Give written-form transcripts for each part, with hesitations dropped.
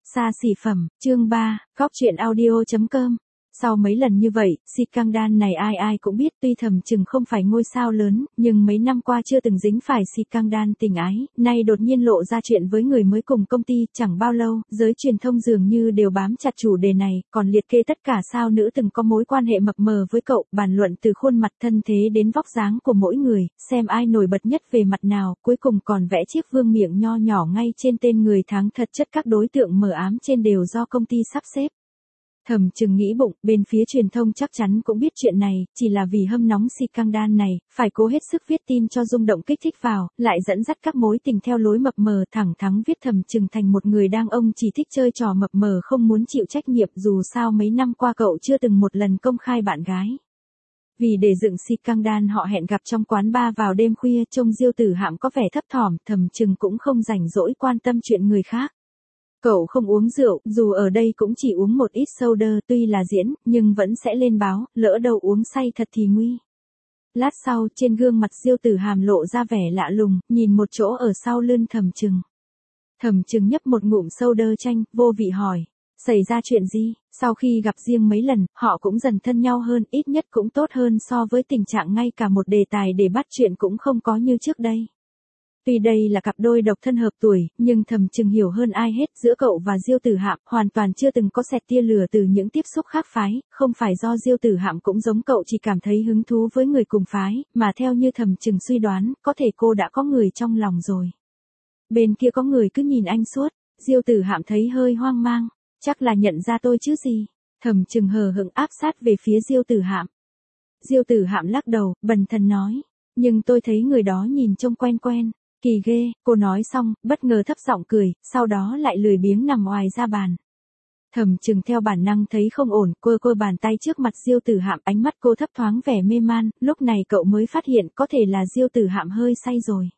Xa xỉ phẩm, chương 3, góc truyện audio.com. Sau mấy lần như vậy, scandal này ai ai cũng biết, tuy Thẩm Trừng không phải ngôi sao lớn, nhưng mấy năm qua chưa từng dính phải scandal tình ái, nay đột nhiên lộ ra chuyện với người mới cùng công ty, chẳng bao lâu, giới truyền thông dường như đều bám chặt chủ đề này, còn liệt kê tất cả sao nữ từng có mối quan hệ mập mờ với cậu, bàn luận từ khuôn mặt thân thế đến vóc dáng của mỗi người, xem ai nổi bật nhất về mặt nào, cuối cùng còn vẽ chiếc vương miện nho nhỏ ngay trên tên người tháng, thật chất các đối tượng mờ ám trên đều do công ty sắp xếp. Thẩm Trừng nghĩ bụng, bên phía truyền thông chắc chắn cũng biết chuyện này, chỉ là vì hâm nóng scandal này, phải cố hết sức viết tin cho rung động kích thích vào, lại dẫn dắt các mối tình theo lối mập mờ, thẳng thắn viết Thẩm Trừng thành một người đàn ông chỉ thích chơi trò mập mờ không muốn chịu trách nhiệm, dù sao mấy năm qua cậu chưa từng một lần công khai bạn gái. Vì để dựng scandal họ hẹn gặp trong quán bar vào đêm khuya, trông Diêu Tử Hạm có vẻ thấp thỏm, Thẩm Trừng cũng không rảnh rỗi quan tâm chuyện người khác. Cậu không uống rượu, dù ở đây cũng chỉ uống một ít soda, tuy là diễn, nhưng vẫn sẽ lên báo, lỡ đâu uống say thật thì nguy. Lát sau, trên gương mặt Diêu Tử Hàm lộ ra vẻ lạ lùng, nhìn một chỗ ở sau lưng Thẩm Trừng. Thẩm Trừng nhấp một ngụm soda chanh, vô vị hỏi, xảy ra chuyện gì? Sau khi gặp riêng mấy lần, họ cũng dần thân nhau hơn, ít nhất cũng tốt hơn so với tình trạng ngay cả một đề tài để bắt chuyện cũng không có như trước đây. Tuy đây là cặp đôi độc thân hợp tuổi, nhưng Thẩm Trừng hiểu hơn ai hết, giữa cậu và Diêu Tử Hạm hoàn toàn chưa từng có xẹt tia lửa từ những tiếp xúc khác phái, không phải do Diêu Tử Hạm cũng giống cậu chỉ cảm thấy hứng thú với người cùng phái, mà theo như Thẩm Trừng suy đoán, có thể cô đã có người trong lòng rồi. Bên kia có người cứ nhìn anh suốt, Diêu Tử Hạm thấy hơi hoang mang, chắc là nhận ra tôi chứ gì. Thẩm Trừng hờ hững áp sát về phía Diêu Tử Hạm. Diêu Tử Hạm lắc đầu, bần thần nói, nhưng tôi thấy người đó nhìn trông quen quen. Kỳ ghê, cô nói xong, bất ngờ thấp giọng cười, sau đó lại lười biếng nằm ngoài ra bàn. Thẩm Trừng theo bản năng thấy không ổn, cô bàn tay trước mặt Diêu Tử Hạm, ánh mắt cô thấp thoáng vẻ mê man, lúc này cậu mới phát hiện có thể là Diêu Tử Hạm hơi say rồi.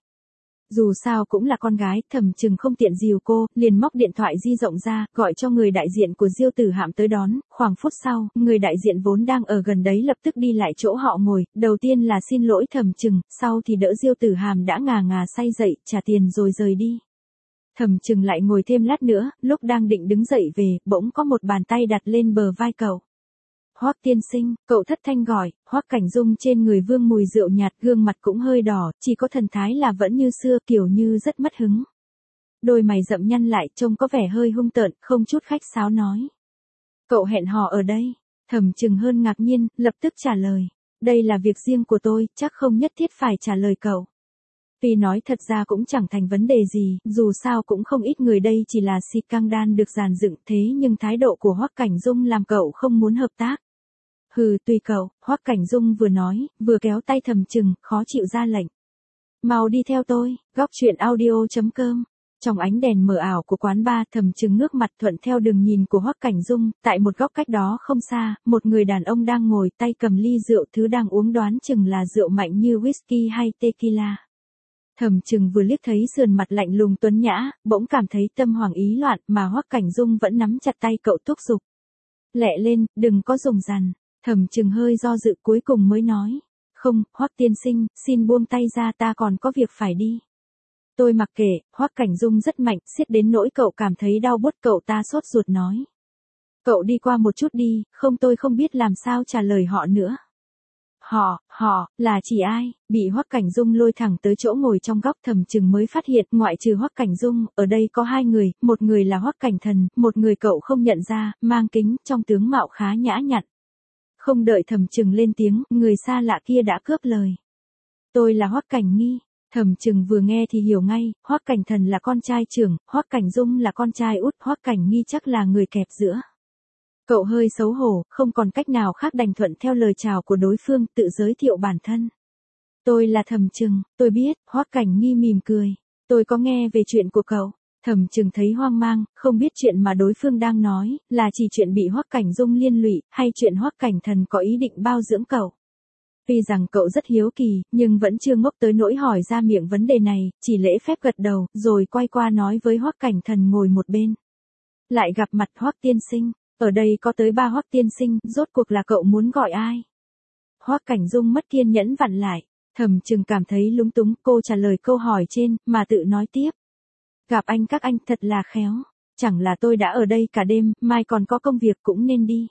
Dù sao cũng là con gái, Thẩm Trừng không tiện dìu cô, liền móc điện thoại di động ra, gọi cho người đại diện của Diêu Tử Hạm tới đón, khoảng phút sau, người đại diện vốn đang ở gần đấy lập tức đi lại chỗ họ ngồi, đầu tiên là xin lỗi Thẩm Trừng, sau thì đỡ Diêu Tử Hàm đã ngà ngà say dậy, trả tiền rồi rời đi. Thẩm Trừng lại ngồi thêm lát nữa, lúc đang định đứng dậy về, bỗng có một bàn tay đặt lên bờ vai cậu. Hoắc tiên sinh, cậu thất thanh gọi, Hoắc Cảnh Dung trên người vương mùi rượu nhạt, gương mặt cũng hơi đỏ, chỉ có thần thái là vẫn như xưa, kiểu như rất mất hứng. Đôi mày rậm nhăn lại, trông có vẻ hơi hung tợn, không chút khách sáo nói. Cậu hẹn hò ở đây. Thẩm Trừng hơn ngạc nhiên, lập tức trả lời. Đây là việc riêng của tôi, chắc không nhất thiết phải trả lời cậu. Vì nói thật ra cũng chẳng thành vấn đề gì, dù sao cũng không ít người đây chỉ là scandal được dàn dựng, thế nhưng thái độ của Hoắc Cảnh Dung làm cậu không muốn hợp tác. Hừ, tùy cậu, Hoắc Cảnh Dung vừa nói, vừa kéo tay Thẩm Trừng, khó chịu ra lệnh. Mau đi theo tôi, góc truyện audio.com. Trong ánh đèn mờ ảo của quán bar, Thẩm Trừng ngước mặt thuận theo đường nhìn của Hoắc Cảnh Dung, tại một góc cách đó không xa, một người đàn ông đang ngồi tay cầm ly rượu, thứ đang uống đoán chừng là rượu mạnh như whisky hay tequila. Thẩm Trừng vừa liếc thấy sườn mặt lạnh lùng tuấn nhã, bỗng cảm thấy tâm hoàng ý loạn, mà Hoắc Cảnh Dung vẫn nắm chặt tay cậu thúc giục. Lẹ lên, đừng có dùng dằn. Thẩm Trừng hơi do dự cuối cùng mới nói. Không, Hoắc tiên sinh, xin buông tay ra, ta còn có việc phải đi. Tôi mặc kệ, Hoắc Cảnh Dung rất mạnh, xiết đến nỗi cậu cảm thấy đau buốt, cậu ta sốt ruột nói. Cậu đi qua một chút đi, không tôi không biết làm sao trả lời họ nữa. Họ, là chỉ ai? Bị Hoắc Cảnh Dung lôi thẳng tới chỗ ngồi trong góc, Thẩm Trừng mới phát hiện, ngoại trừ Hoắc Cảnh Dung, ở đây có hai người, một người là Hoắc Cảnh Thần, một người cậu không nhận ra, mang kính, trong tướng mạo khá nhã nhặn. Không đợi Thẩm Trừng lên tiếng, người xa lạ kia đã cướp lời. Tôi là Hoắc Cảnh Nghi. Thẩm Trừng vừa nghe thì hiểu ngay, Hoắc Cảnh Thần là con trai trưởng, Hoắc Cảnh Dung là con trai út, Hoắc Cảnh Nghi chắc là người kẹp giữa. Cậu hơi xấu hổ, không còn cách nào khác đành thuận theo lời chào của đối phương, tự giới thiệu bản thân. Tôi là Thẩm Trừng, tôi biết, Hoắc Cảnh Nghi mỉm cười. Tôi có nghe về chuyện của cậu. Thẩm Trừng thấy hoang mang, không biết chuyện mà đối phương đang nói, là chỉ chuyện bị Hoắc Cảnh Dung liên lụy, hay chuyện Hoắc Cảnh Thần có ý định bao dưỡng cậu. Tuy rằng cậu rất hiếu kỳ, nhưng vẫn chưa ngốc tới nỗi hỏi ra miệng vấn đề này, chỉ lễ phép gật đầu, rồi quay qua nói với Hoắc Cảnh Thần ngồi một bên. Lại gặp mặt Hoắc tiên sinh. Ở đây có tới 3 Hoắc tiên sinh, rốt cuộc là cậu muốn gọi ai? Hoắc Cảnh Dung mất kiên nhẫn vặn lại. Thẩm Trừng cảm thấy lúng túng, cô trả lời câu hỏi trên, mà tự nói tiếp. Gặp anh các anh thật là khéo. chẳng là tôi đã ở đây cả đêm, mai còn có công việc cũng nên đi.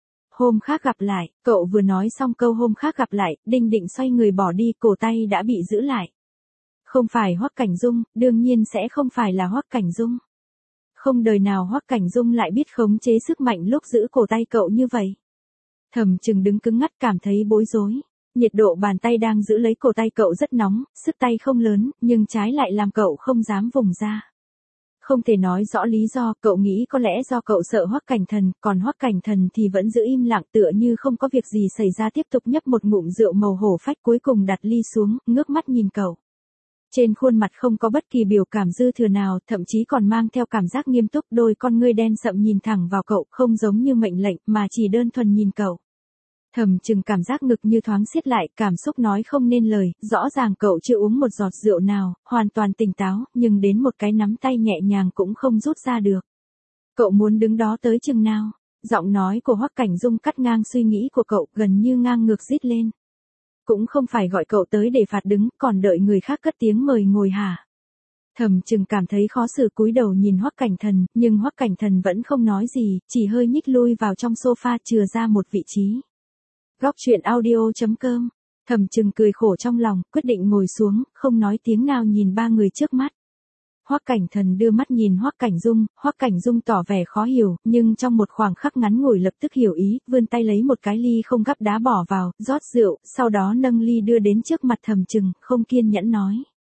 Hôm khác gặp lại, cậu vừa nói xong câu hôm khác gặp lại, Đinh định xoay người bỏ đi, cổ tay đã bị giữ lại. Không phải Hoắc Cảnh Dung, đương nhiên sẽ không phải là Hoắc Cảnh Dung. Không đời nào Hoắc Cảnh Dung lại biết khống chế sức mạnh lúc giữ cổ tay cậu như vậy. Thẩm Trừng đứng cứng ngắt cảm thấy bối rối. Nhiệt độ bàn tay đang giữ lấy cổ tay cậu rất nóng, sức tay không lớn, nhưng trái lại làm cậu không dám vùng ra. Không thể nói rõ lý do, cậu nghĩ có lẽ do cậu sợ Hoắc Cảnh Thần, còn Hoắc Cảnh Thần thì vẫn giữ im lặng tựa như không có việc gì xảy ra, tiếp tục nhấp một ngụm rượu màu hổ phách, cuối cùng đặt ly xuống, ngước mắt nhìn cậu. Trên khuôn mặt không có bất kỳ biểu cảm dư thừa nào, thậm chí còn mang theo cảm giác nghiêm túc, đôi con ngươi đen sậm nhìn thẳng vào cậu, không giống như mệnh lệnh, mà chỉ đơn thuần nhìn cậu. Thẩm Trừng cảm giác ngực như thoáng siết lại, cảm xúc nói không nên lời, rõ ràng cậu chưa uống một giọt rượu nào, hoàn toàn tỉnh táo, nhưng đến một cái nắm tay nhẹ nhàng cũng không rút ra được. Cậu muốn đứng đó tới chừng nào? Giọng nói của Hoắc Cảnh Dung cắt ngang suy nghĩ của cậu, gần như ngang ngược rít lên. Cũng không phải gọi cậu tới để phạt đứng, còn đợi người khác cất tiếng mời ngồi hả? Thẩm Trừng cảm thấy khó xử cúi đầu nhìn Hoắc Cảnh Thần, nhưng Hoắc Cảnh Thần vẫn không nói gì, chỉ hơi nhích lui vào trong sofa chừa ra một vị trí. Góc truyện audio.com. Thẩm Trừng cười khổ trong lòng, quyết định ngồi xuống, không nói tiếng nào nhìn ba người trước mắt. Hoắc Cảnh Thần đưa mắt nhìn Hoắc Cảnh Dung, Hoắc Cảnh Dung tỏ vẻ khó hiểu, nhưng trong một khoảng khắc ngắn ngủi lập tức hiểu ý, vươn tay lấy một cái ly không gắp đá bỏ vào, rót rượu, sau đó nâng ly đưa đến trước mặt Thẩm Trừng, không kiên nhẫn nói.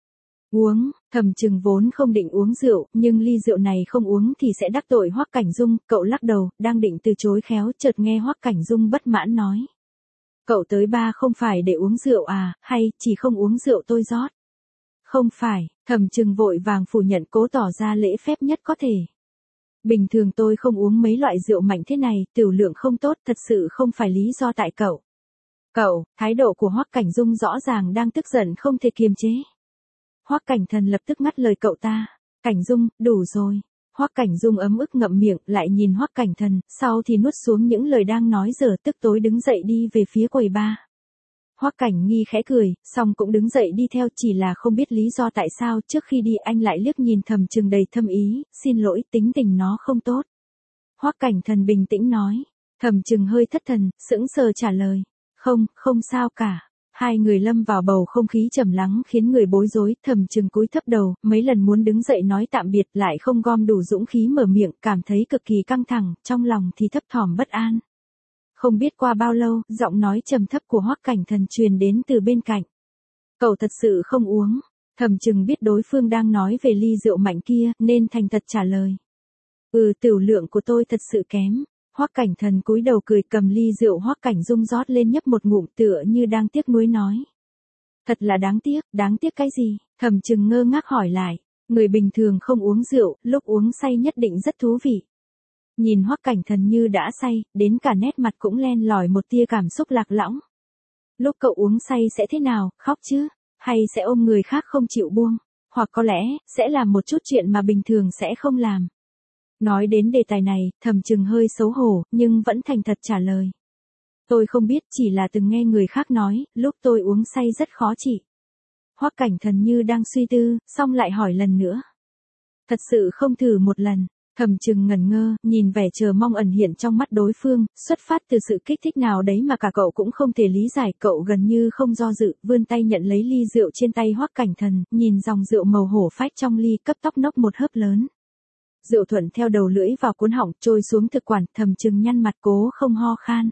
Uống. Thẩm Trừng vốn không định uống rượu, nhưng ly rượu này không uống thì sẽ đắc tội Hoắc Cảnh Dung, cậu lắc đầu, đang định từ chối khéo, chợt nghe Hoắc Cảnh Dung bất mãn nói. Cậu tới ba không phải để uống rượu à, hay chỉ không uống rượu tôi rót? Không phải, Thẩm Trừng vội vàng phủ nhận, cố tỏ ra lễ phép nhất có thể. Bình thường tôi không uống mấy loại rượu mạnh thế này, tiểu lượng không tốt, thật sự không phải lý do tại cậu. Cậu, thái độ của Hoắc Cảnh Dung rõ ràng đang tức giận không thể kiềm chế. Hoắc Cảnh Thần lập tức ngắt lời cậu ta. Cảnh Dung, đủ rồi. Hoắc Cảnh Dung ấm ức ngậm miệng, lại nhìn Hoắc Cảnh Thần, sau thì nuốt xuống những lời đang nói dở, tức tối đứng dậy đi về phía quầy bar. Hoắc Cảnh Nghi khẽ cười, xong cũng đứng dậy đi theo, chỉ là không biết lý do tại sao, trước khi đi anh lại liếc nhìn Thẩm Trừng đầy thâm ý, xin lỗi, tính tình nó không tốt. Hoắc Cảnh Thần bình tĩnh nói. Thẩm Trừng hơi thất thần, sững sờ trả lời. Không sao cả. Hai người lâm vào bầu không khí trầm lắng khiến người bối rối, Thẩm Trừng cúi thấp đầu, mấy lần muốn đứng dậy nói tạm biệt lại không gom đủ dũng khí mở miệng, cảm thấy cực kỳ căng thẳng, trong lòng thì thấp thỏm bất an. Không biết qua bao lâu, giọng nói trầm thấp của Hoắc Cảnh Thần truyền đến từ bên cạnh. Cậu thật sự không uống. Thẩm Trừng biết đối phương đang nói về ly rượu mạnh kia, nên thành thật trả lời. Tiểu lượng của tôi thật sự kém. Hoắc Cảnh Thần cúi đầu cười, cầm ly rượu Hoắc Cảnh Dung rót lên nhấp một ngụm, tựa như đang tiếc nuối nói. Thật là đáng tiếc cái gì? Thẩm Trừng ngơ ngác hỏi lại. Người bình thường không uống rượu, lúc uống say nhất định rất thú vị. Nhìn Hoắc Cảnh Thần như đã say, đến cả nét mặt cũng len lỏi một tia cảm xúc lạc lõng. Lúc cậu uống say sẽ thế nào, khóc chứ? Hay sẽ ôm người khác không chịu buông? Hoặc có lẽ, sẽ làm một chút chuyện mà bình thường sẽ không làm. Nói đến đề tài này, Thẩm Trừng hơi xấu hổ, nhưng vẫn thành thật trả lời. Tôi không biết, chỉ là từng nghe người khác nói, lúc tôi uống say rất khó chịu. Hoắc Cảnh Thần như đang suy tư, xong lại hỏi lần nữa. Thật sự không thử một lần. Thẩm Trừng ngẩn ngơ, nhìn vẻ chờ mong ẩn hiện trong mắt đối phương, xuất phát từ sự kích thích nào đấy mà cả cậu cũng không thể lý giải, cậu gần như không do dự, vươn tay nhận lấy ly rượu trên tay Hoắc Cảnh Thần, nhìn dòng rượu màu hổ phách trong ly, cấp tốc nốc một hớp lớn. Rượu thuận theo đầu lưỡi vào cuốn họng, trôi xuống thực quản, Thẩm Trừng nhăn mặt cố không ho khan.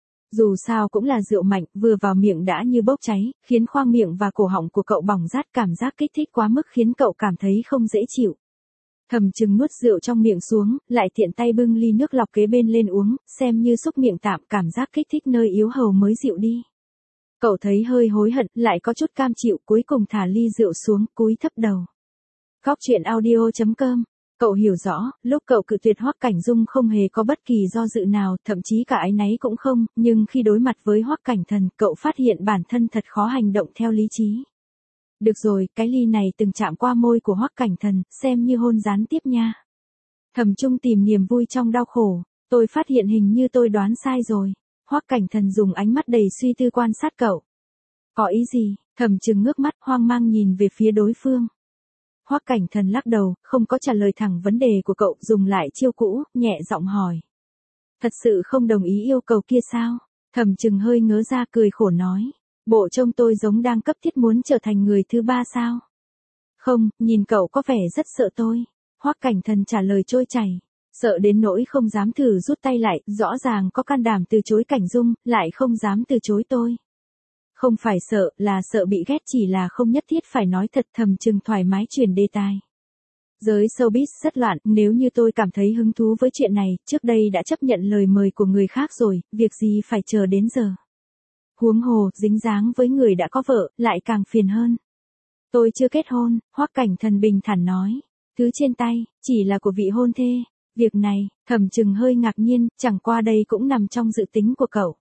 Dù sao cũng là rượu mạnh, vừa vào miệng đã như bốc cháy, khiến khoang miệng và cổ họng của cậu bỏng rát, cảm giác kích thích quá mức khiến cậu cảm thấy không dễ chịu. Thẩm Trừng nuốt rượu trong miệng xuống, lại tiện tay bưng ly nước lọc kế bên lên uống, xem như xúc miệng tạm, cảm giác kích thích nơi yếu hầu mới dịu đi. Cậu thấy hơi hối hận, lại có chút cam chịu, cuối cùng thả ly rượu xuống, cúi thấp đầu. Góc truyện audio.com. Cậu hiểu rõ, lúc cậu cự tuyệt Hoắc Cảnh Dung không hề có bất kỳ do dự nào, thậm chí cả áy náy cũng không, nhưng khi đối mặt với Hoắc Cảnh Thần, cậu phát hiện bản thân thật khó hành động theo lý trí. Được rồi, cái ly này từng chạm qua môi của Hoắc Cảnh Thần, xem như hôn gián tiếp nha. Thẩm Trung tìm niềm vui trong đau khổ, tôi phát hiện hình như tôi đoán sai rồi. Hoắc Cảnh Thần dùng ánh mắt đầy suy tư quan sát cậu. Có ý gì? Thẩm Trừng ngước mắt hoang mang nhìn về phía đối phương. Hoắc Cảnh Thần lắc đầu, không có trả lời thẳng vấn đề của cậu, dùng lại chiêu cũ, nhẹ giọng hỏi. Thật sự không đồng ý yêu cầu kia sao? Thẩm Trừng hơi ngớ ra cười khổ nói. Bộ trông tôi giống đang cấp thiết muốn trở thành người thứ ba sao? Không, nhìn cậu có vẻ rất sợ tôi. Hoắc Cảnh Thần trả lời trôi chảy. Sợ đến nỗi không dám thử rút tay lại, rõ ràng có can đảm từ chối Cảnh Dung, lại không dám từ chối tôi. Không phải sợ, là sợ bị ghét, chỉ là không nhất thiết phải nói thật. Thẩm Trừng thoải mái chuyển đề tài. Giới showbiz rất loạn, nếu như tôi cảm thấy hứng thú với chuyện này, trước đây đã chấp nhận lời mời của người khác rồi, việc gì phải chờ đến giờ. Huống hồ, dính dáng với người đã có vợ, lại càng phiền hơn. Tôi chưa kết hôn, Hoắc Cảnh Thần bình thản nói. Thứ trên tay, chỉ là của vị hôn thê. Việc này, Thẩm Trừng hơi ngạc nhiên, chẳng qua đây cũng nằm trong dự tính của cậu.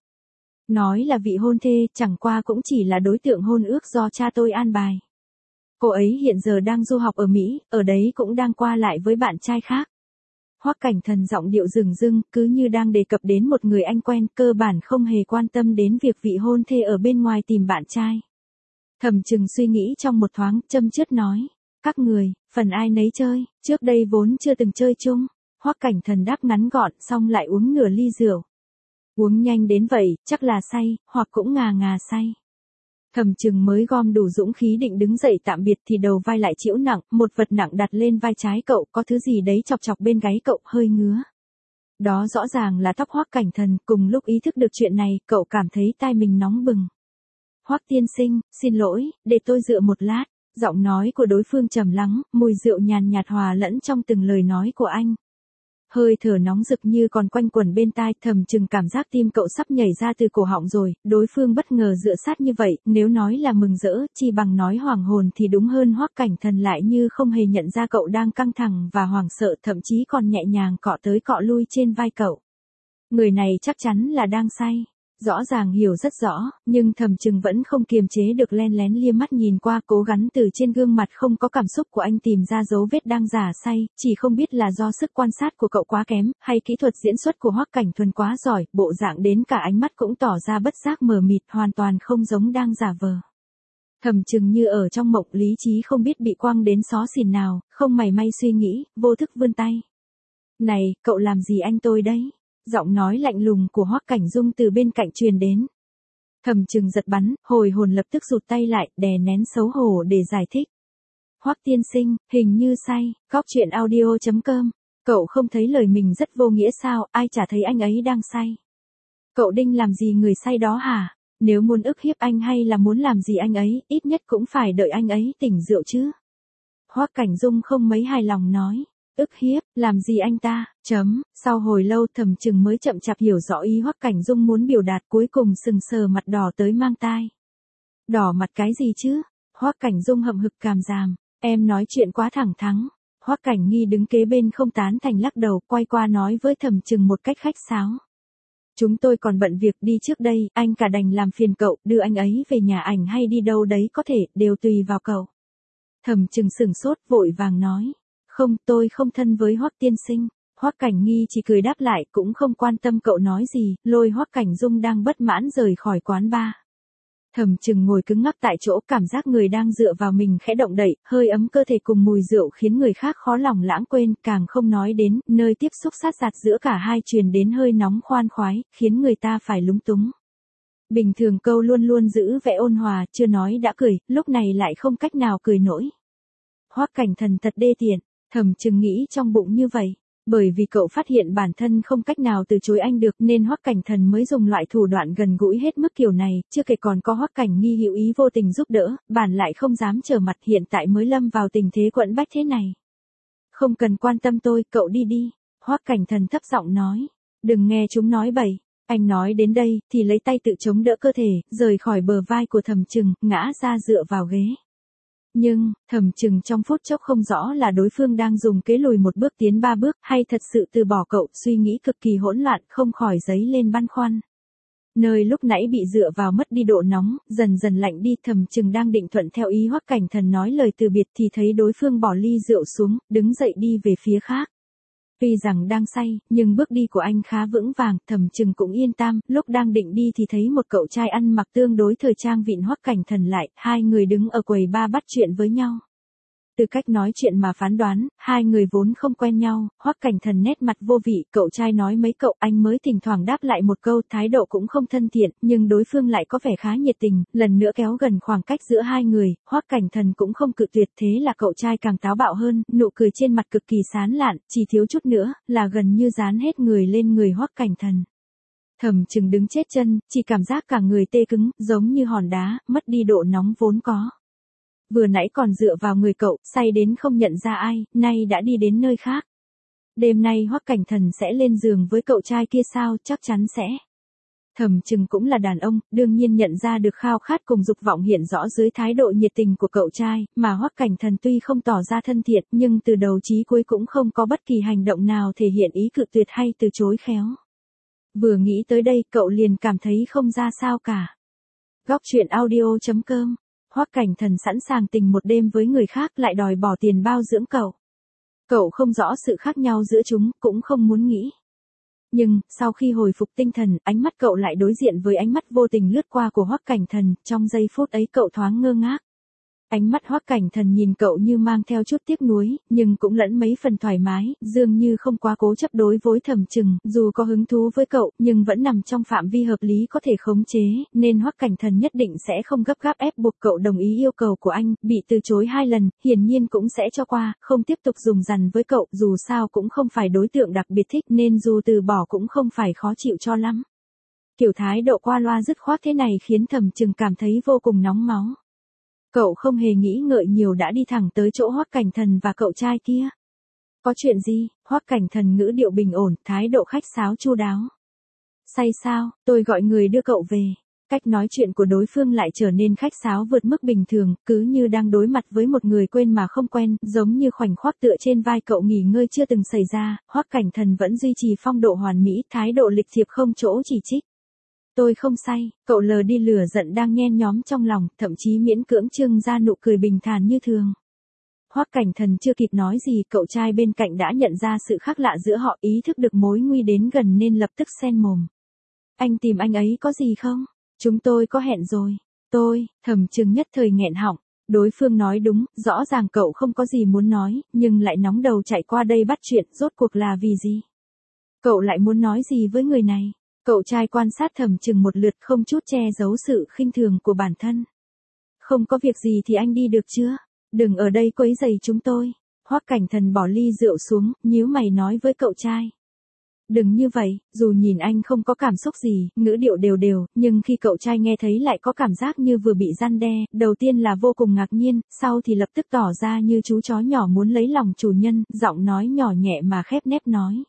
Nói là vị hôn thê, chẳng qua cũng chỉ là đối tượng hôn ước do cha tôi an bài. Cô ấy hiện giờ đang du học ở Mỹ, ở đấy cũng đang qua lại với bạn trai khác. Hoắc Cảnh Thần giọng điệu rừng rưng, cứ như đang đề cập đến một người anh quen, cơ bản không hề quan tâm đến việc vị hôn thê ở bên ngoài tìm bạn trai. Thẩm Trừng suy nghĩ trong một thoáng, châm chước nói. Các người, phần ai nấy chơi, trước đây vốn chưa từng chơi chung. Hoắc Cảnh Thần đáp ngắn gọn, xong lại uống nửa ly rượu. Uống nhanh đến vậy, chắc là say, hoặc cũng ngà ngà say. Thẩm Trừng mới gom đủ dũng khí định đứng dậy tạm biệt thì đầu vai lại chịu nặng, một vật nặng đặt lên vai trái cậu, có thứ gì đấy chọc chọc bên gáy cậu, hơi ngứa. Đó rõ ràng là tóc Hoắc Cảnh Thần, cùng lúc ý thức được chuyện này, cậu cảm thấy tai mình nóng bừng. Hoắc tiên sinh, xin lỗi, để tôi dựa một lát. Giọng nói của đối phương trầm lắng, mùi rượu nhàn nhạt hòa lẫn trong từng lời nói của anh. Hơi thở nóng rực như còn quanh quẩn bên tai. Thẩm Trừng cảm giác tim cậu sắp nhảy ra từ cổ họng rồi, đối phương bất ngờ dựa sát như vậy, nếu nói là mừng rỡ, chi bằng nói hoảng hồn thì đúng hơn. Hoắc Cảnh Thần lại như không hề nhận ra cậu đang căng thẳng và hoảng sợ, thậm chí còn nhẹ nhàng cọ tới cọ lui trên vai cậu. Người này chắc chắn là đang say. Rõ ràng hiểu rất rõ, nhưng Thẩm Trừng vẫn không kiềm chế được len lén liếc mắt nhìn qua, cố gắng từ trên gương mặt không có cảm xúc của anh tìm ra dấu vết đang giả say, chỉ không biết là do sức quan sát của cậu quá kém, hay kỹ thuật diễn xuất của Hoắc Cảnh Thuần quá giỏi, bộ dạng đến cả ánh mắt cũng tỏ ra bất giác mờ mịt, hoàn toàn không giống đang giả vờ. Thẩm Trừng như ở trong mộng, lý trí không biết bị quăng đến xó xìn nào, không mảy may suy nghĩ, vô thức vươn tay. Này, cậu làm gì anh tôi đấy? Giọng nói lạnh lùng của Hoắc Cảnh Dung từ bên cạnh truyền đến. Thẩm Trừng giật bắn, hồi hồn lập tức rụt tay lại, đè nén xấu hổ để giải thích. Hoắc tiên sinh, hình như say, Góc Chuyện Audio.com. Cậu không thấy lời mình rất vô nghĩa sao, ai chả thấy anh ấy đang say. Cậu định làm gì người say đó hả? Nếu muốn ức hiếp anh hay là muốn làm gì anh ấy, ít nhất cũng phải đợi anh ấy tỉnh rượu chứ. Hoắc Cảnh Dung không mấy hài lòng nói. Ức hiếp, làm gì anh ta, Sau hồi lâu Thẩm Trừng mới chậm chạp hiểu rõ ý Hoắc Cảnh Dung muốn biểu đạt, cuối cùng sừng sờ mặt đỏ tới mang tai. Đỏ mặt cái gì chứ? Hoắc Cảnh Dung hậm hực cảm giảm, em nói chuyện quá thẳng thắn. Hoắc Cảnh Nghi đứng kế bên không tán thành lắc đầu, quay qua nói với Thẩm Trừng một cách khách sáo. Chúng tôi còn bận việc đi trước đây, anh cả đành làm phiền cậu, đưa anh ấy về nhà ảnh hay đi đâu đấy có thể, đều tùy vào cậu. Thẩm Trừng sửng sốt, vội vàng nói. Không, tôi không thân với Hoắc tiên sinh. Hoắc Cảnh Nghi chỉ cười đáp lại, cũng không quan tâm cậu nói gì, lôi Hoắc Cảnh Dung đang bất mãn rời khỏi quán bar. Thẩm Trừng ngồi cứng ngắc tại chỗ, cảm giác người đang dựa vào mình khẽ động đậy, hơi ấm cơ thể cùng mùi rượu khiến người khác khó lòng lãng quên, càng không nói đến, nơi tiếp xúc sát sạt giữa cả hai truyền đến hơi nóng khoan khoái, khiến người ta phải lúng túng. Bình thường câu luôn luôn giữ vẻ ôn hòa, chưa nói đã cười, lúc này lại không cách nào cười nổi. Hoắc Cảnh Thần thật đê tiện. Thẩm Trừng nghĩ trong bụng như vậy, bởi vì cậu phát hiện bản thân không cách nào từ chối anh được nên Hoắc Cảnh Thần mới dùng loại thủ đoạn gần gũi hết mức kiểu này, chưa kể còn có Hoắc Cảnh Nghi hữu ý vô tình giúp đỡ, bản lại không dám trở mặt, hiện tại mới lâm vào tình thế quẫn bách thế này. Không cần quan tâm tôi, cậu đi đi, Hoắc Cảnh Thần thấp giọng nói, đừng nghe chúng nói bậy. Anh nói đến đây thì lấy tay tự chống đỡ cơ thể, rời khỏi bờ vai của Thẩm Trừng, ngã ra dựa vào ghế. Nhưng, Thẩm Trừng trong phút chốc không rõ là đối phương đang dùng kế lùi một bước tiến ba bước, hay thật sự từ bỏ cậu, suy nghĩ cực kỳ hỗn loạn, không khỏi dấy lên băn khoăn. Nơi lúc nãy bị dựa vào mất đi độ nóng, dần dần lạnh đi, Thẩm Trừng đang định thuận theo ý Hoắc Cảnh Thần nói lời từ biệt thì thấy đối phương bỏ ly rượu xuống, đứng dậy đi về phía khác. Tuy rằng đang say, nhưng bước đi của anh khá vững vàng, Thẩm Trừng cũng yên tâm, lúc đang định đi thì thấy một cậu trai ăn mặc tương đối thời trang vịn Hoắc Cảnh Thần lại, hai người đứng ở quầy bar bắt chuyện với nhau. Từ cách nói chuyện mà phán đoán, hai người vốn không quen nhau, Hoắc Cảnh Thần nét mặt vô vị, cậu trai nói mấy cậu, anh mới thỉnh thoảng đáp lại một câu, thái độ cũng không thân thiện, nhưng đối phương lại có vẻ khá nhiệt tình, lần nữa kéo gần khoảng cách giữa hai người, Hoắc Cảnh Thần cũng không cự tuyệt, thế là cậu trai càng táo bạo hơn, nụ cười trên mặt cực kỳ sán lạn, chỉ thiếu chút nữa, là gần như dán hết người lên người Hoắc Cảnh Thần. Thẩm Trừng đứng chết chân, chỉ cảm giác cả người tê cứng, giống như hòn đá, mất đi độ nóng vốn có. Vừa nãy còn dựa vào người cậu, say đến không nhận ra ai, nay đã đi đến nơi khác. Đêm nay Hoắc Cảnh Thần sẽ lên giường với cậu trai kia sao, chắc chắn sẽ. Thẩm Trừng cũng là đàn ông, đương nhiên nhận ra được khao khát cùng dục vọng hiện rõ dưới thái độ nhiệt tình của cậu trai, mà Hoắc Cảnh Thần tuy không tỏ ra thân thiện, nhưng từ đầu chí cuối cũng không có bất kỳ hành động nào thể hiện ý cự tuyệt hay từ chối khéo. Vừa nghĩ tới đây, cậu liền cảm thấy không ra sao cả. Góc truyện audio.com. Hoắc Cảnh Thần sẵn sàng tình một đêm với người khác, lại đòi bỏ tiền bao dưỡng cậu. Cậu không rõ sự khác nhau giữa chúng, cũng không muốn nghĩ. Nhưng, sau khi hồi phục tinh thần, ánh mắt cậu lại đối diện với ánh mắt vô tình lướt qua của Hoắc Cảnh Thần, trong giây phút ấy cậu thoáng ngơ ngác. Ánh mắt Hoắc Cảnh Thần nhìn cậu như mang theo chút tiếc nuối, nhưng cũng lẫn mấy phần thoải mái, dường như không quá cố chấp đối với Thẩm Trừng, dù có hứng thú với cậu, nhưng vẫn nằm trong phạm vi hợp lý có thể khống chế, nên Hoắc Cảnh Thần nhất định sẽ không gấp gáp ép buộc cậu đồng ý yêu cầu của anh, bị từ chối 2 lần, hiển nhiên cũng sẽ cho qua, không tiếp tục dùng dằn với cậu, dù sao cũng không phải đối tượng đặc biệt thích nên dù từ bỏ cũng không phải khó chịu cho lắm. Kiểu thái độ qua loa dứt khoát thế này khiến Thẩm Trừng cảm thấy vô cùng nóng máu. Cậu không hề nghĩ ngợi nhiều đã đi thẳng tới chỗ Hoắc Cảnh Thần và cậu trai kia. Có chuyện gì? Hoắc Cảnh Thần ngữ điệu bình ổn, thái độ khách sáo chu đáo. Say sao, tôi gọi người đưa cậu về. Cách nói chuyện của đối phương lại trở nên khách sáo vượt mức bình thường, cứ như đang đối mặt với một người quên mà không quen, giống như khoảnh khắc tựa trên vai cậu nghỉ ngơi chưa từng xảy ra, Hoắc Cảnh Thần vẫn duy trì phong độ hoàn mỹ, thái độ lịch thiệp không chỗ chỉ trích. Tôi không say, cậu lờ đi lửa giận đang nhen nhóm trong lòng, thậm chí miễn cưỡng trưng ra nụ cười bình thản như thường. Hoắc Cảnh Thần chưa kịp nói gì, cậu trai bên cạnh đã nhận ra sự khác lạ giữa họ, ý thức được mối nguy đến gần nên lập tức xen mồm. Anh tìm anh ấy có gì không? Chúng tôi có hẹn rồi. Thẩm Trừng nhất thời nghẹn họng. Đối phương nói đúng, rõ ràng cậu không có gì muốn nói, nhưng lại nóng đầu chạy qua đây bắt chuyện, rốt cuộc là vì gì? Cậu lại muốn nói gì với người này? Cậu trai quan sát Thẩm Trừng một lượt không chút che giấu sự khinh thường của bản thân. Không có việc gì thì anh đi được chưa? Đừng ở đây quấy rầy chúng tôi. Hoắc Cảnh Thần bỏ ly rượu xuống, nhíu mày nói với cậu trai. Đừng như vậy, dù nhìn anh không có cảm xúc gì, ngữ điệu đều đều, nhưng khi cậu trai nghe thấy lại có cảm giác như vừa bị răn đe, đầu tiên là vô cùng ngạc nhiên, sau thì lập tức tỏ ra như chú chó nhỏ muốn lấy lòng chủ nhân, giọng nói nhỏ nhẹ mà khép nép nói.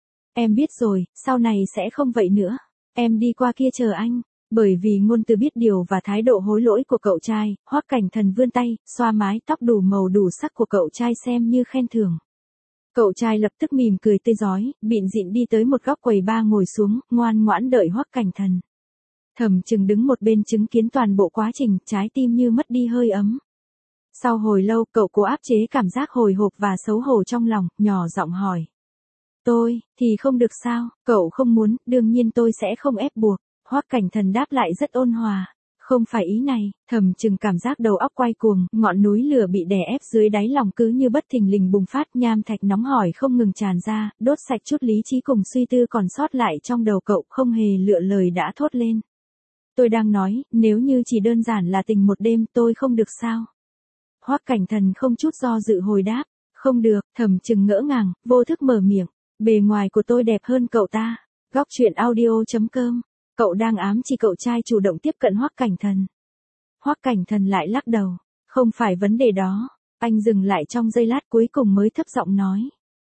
Em biết rồi, sau này sẽ không vậy nữa. Em đi qua kia chờ anh. Bởi vì ngôn từ biết điều và thái độ hối lỗi của cậu trai, Hoắc Cảnh Thần vươn tay, xoa mái tóc đủ màu đủ sắc của cậu trai xem như khen thưởng. Cậu trai lập tức mỉm cười tươi rói, bịn dịn đi tới một góc quầy bar ngồi xuống, ngoan ngoãn đợi Hoắc Cảnh Thần. Thẩm Trừng đứng một bên chứng kiến toàn bộ quá trình, trái tim như mất đi hơi ấm. Sau hồi lâu, cậu cố áp chế cảm giác hồi hộp và xấu hổ trong lòng, nhỏ giọng hỏi. Tôi, thì không được sao, cậu không muốn, đương nhiên tôi sẽ không ép buộc. Hoắc Cảnh Thần đáp lại rất ôn hòa. Không phải ý này, Thẩm Trừng cảm giác đầu óc quay cuồng, ngọn núi lửa bị đè ép dưới đáy lòng cứ như bất thình lình bùng phát, nham thạch nóng hổi không ngừng tràn ra, đốt sạch chút lý trí cùng suy tư còn sót lại trong đầu cậu, không hề lựa lời đã thốt lên. Tôi đang nói, nếu như chỉ đơn giản là tình một đêm tôi không được sao? Hoắc Cảnh Thần không chút do dự hồi đáp, không được, Thẩm Trừng ngỡ ngàng, vô thức mở miệng, bề ngoài của tôi đẹp hơn cậu ta. Góc truyện audio.com. Cậu đang ám chỉ cậu trai chủ động tiếp cận Hoắc Cảnh Thần. Hoắc Cảnh Thần lại lắc đầu, không phải vấn đề đó. Anh dừng lại trong giây lát cuối cùng mới thấp giọng nói.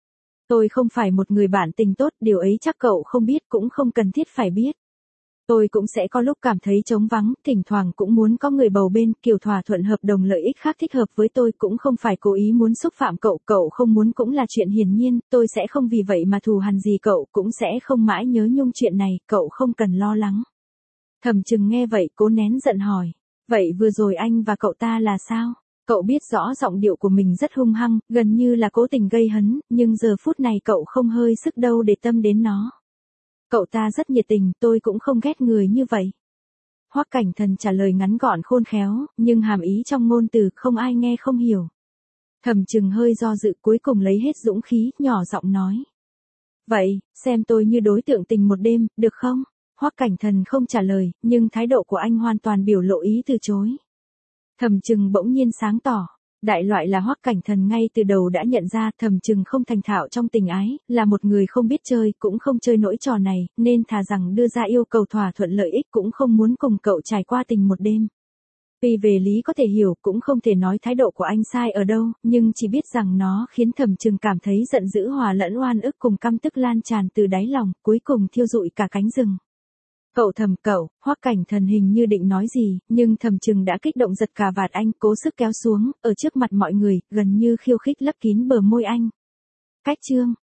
Tôi không phải một người bạn tình tốt, điều ấy chắc cậu không biết cũng không cần thiết phải biết. Tôi cũng sẽ có lúc cảm thấy trống vắng, thỉnh thoảng cũng muốn có người bầu bên, kiểu thỏa thuận hợp đồng lợi ích khác thích hợp với tôi, cũng không phải cố ý muốn xúc phạm cậu, cậu không muốn cũng là chuyện hiển nhiên, tôi sẽ không vì vậy mà thù hằn gì cậu, cũng sẽ không mãi nhớ nhung chuyện này, cậu không cần lo lắng. Thẩm Trừng nghe vậy cố nén giận hỏi, vậy vừa rồi anh và cậu ta là sao? Cậu biết rõ giọng điệu của mình rất hung hăng, gần như là cố tình gây hấn, nhưng giờ phút này cậu không hơi sức đâu để tâm đến nó. Cậu ta rất nhiệt tình, tôi cũng không ghét người như vậy. Hoắc Cảnh Thần trả lời ngắn gọn khôn khéo, nhưng hàm ý trong ngôn từ không ai nghe không hiểu. Thẩm Trừng hơi do dự cuối cùng lấy hết dũng khí, nhỏ giọng nói. Vậy, xem tôi như đối tượng tình một đêm, được không? Hoắc Cảnh Thần không trả lời, nhưng thái độ của anh hoàn toàn biểu lộ ý từ chối. Thẩm Trừng bỗng nhiên sáng tỏ. Đại loại là Hoắc Cảnh Thần ngay từ đầu đã nhận ra Thẩm Trừng không thành thạo trong tình ái, là một người không biết chơi, cũng không chơi nổi trò này, nên thà rằng đưa ra yêu cầu thỏa thuận lợi ích cũng không muốn cùng cậu trải qua tình một đêm. Vì về lý có thể hiểu, cũng không thể nói thái độ của anh sai ở đâu, nhưng chỉ biết rằng nó khiến Thẩm Trừng cảm thấy giận dữ hòa lẫn oan ức cùng căm tức lan tràn từ đáy lòng, cuối cùng thiêu rụi cả cánh rừng. Cậu, Hoắc Cảnh Thần hình như định nói gì, nhưng Thẩm Trừng đã kích động giật cà vạt anh, cố sức kéo xuống, ở trước mặt mọi người, gần như khiêu khích lấp kín bờ môi anh. Cách chương